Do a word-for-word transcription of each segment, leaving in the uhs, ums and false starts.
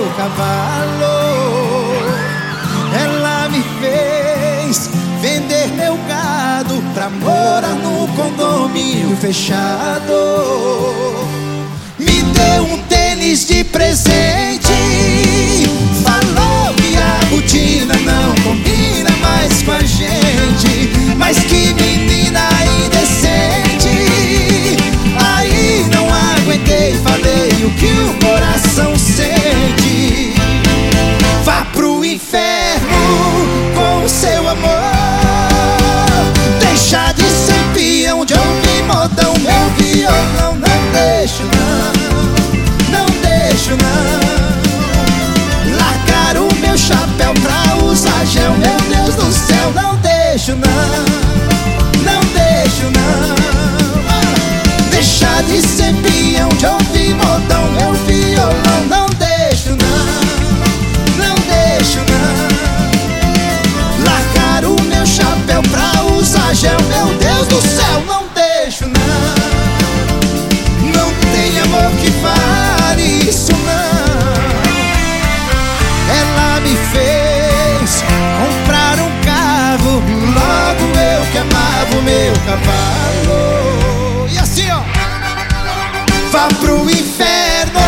cavalo. Ela me fez vender meu gado pra morar no condomínio fechado. Me deu um tênis de presente, falou que a rotina não combina mais com a gente. Mas que menina indecente, aí não aguentei, falei o que o coração sente. Vá pro inferno com o seu amor, deixa de ser peão de ouvir modão. Meu violão não deixo não, não deixo não. Largar o meu chapéu pra usar gel, meu Deus do céu, não deixo não, não deixo não. Deixa de ser peão de ouvir modão, meu violão não deixo não, não deixo não. Largar o meu chapéu pra usar gel, meu Deus do céu, não deixo não. Não tem amor que vale isso não. Ela me fez comprar um carro, logo eu que amava o meu cavalo. E assim ó, vá pro inferno,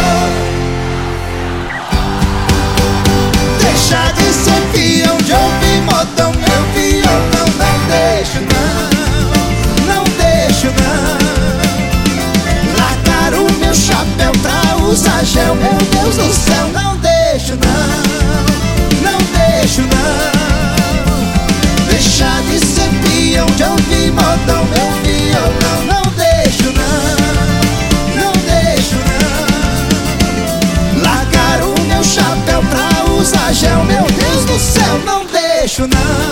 deixa de ser peão de ouvir modão, meu violão não deixo não, não deixo não. Largar o meu chapéu pra usar gel, meu Deus do céu, não deixo não, não deixo não. Deixa de ser peão de ouvir modão, meu violão não deixo não, não deixo não. Largar o meu chapéu pra usar gel, meu Deus do céu, não deixo não.